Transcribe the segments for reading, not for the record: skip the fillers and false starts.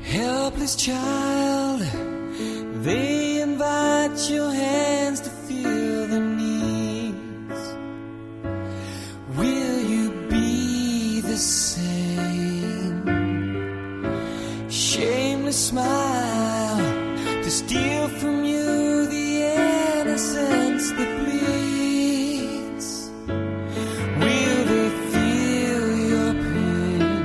helpless child, they invite your hands to feel their needs. Will you be the same? Shameless smile to steal from you the innocence that bleeds. Will they feel your pain?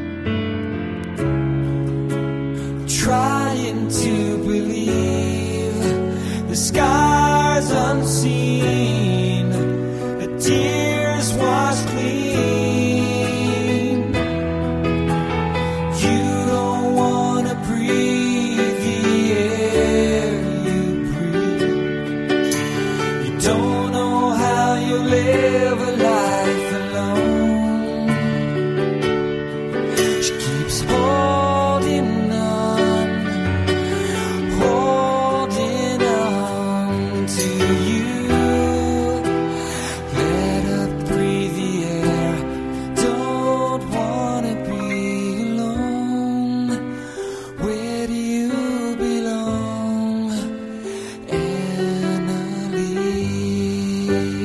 Trying to believe the scars unseen, the tears wash clean. You don't wanna breathe the air you breathe. You don't know how you live a life alone. She keeps holding on to you. Let her breathe the air. Don't wanna be alone. Where do you belong, Annalie?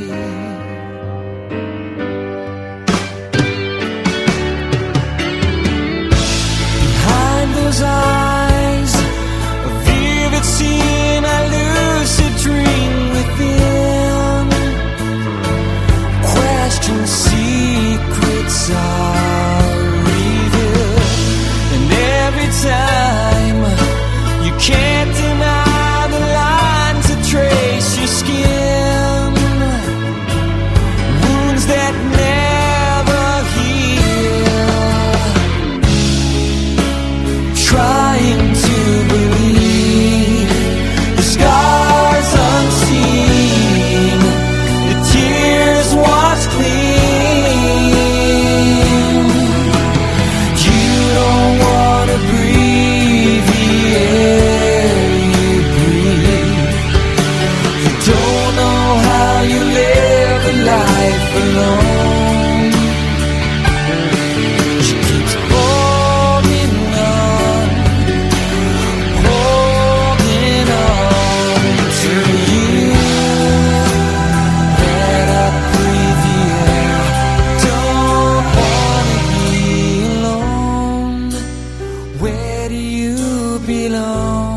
Behind those eyes, a vivid scene, a lucid dream within. Question secrets are revealed, and every time you can't deny the lines that trace your skin. Wounds that never heal. Trying to believe the scars unseen, the tears wash clean. You don't wanna breathe the air you breathe. You don't know how you live a life alone. She keeps holding on to you. Let her breathe the air. Don't wanna be alone. Where do you belong?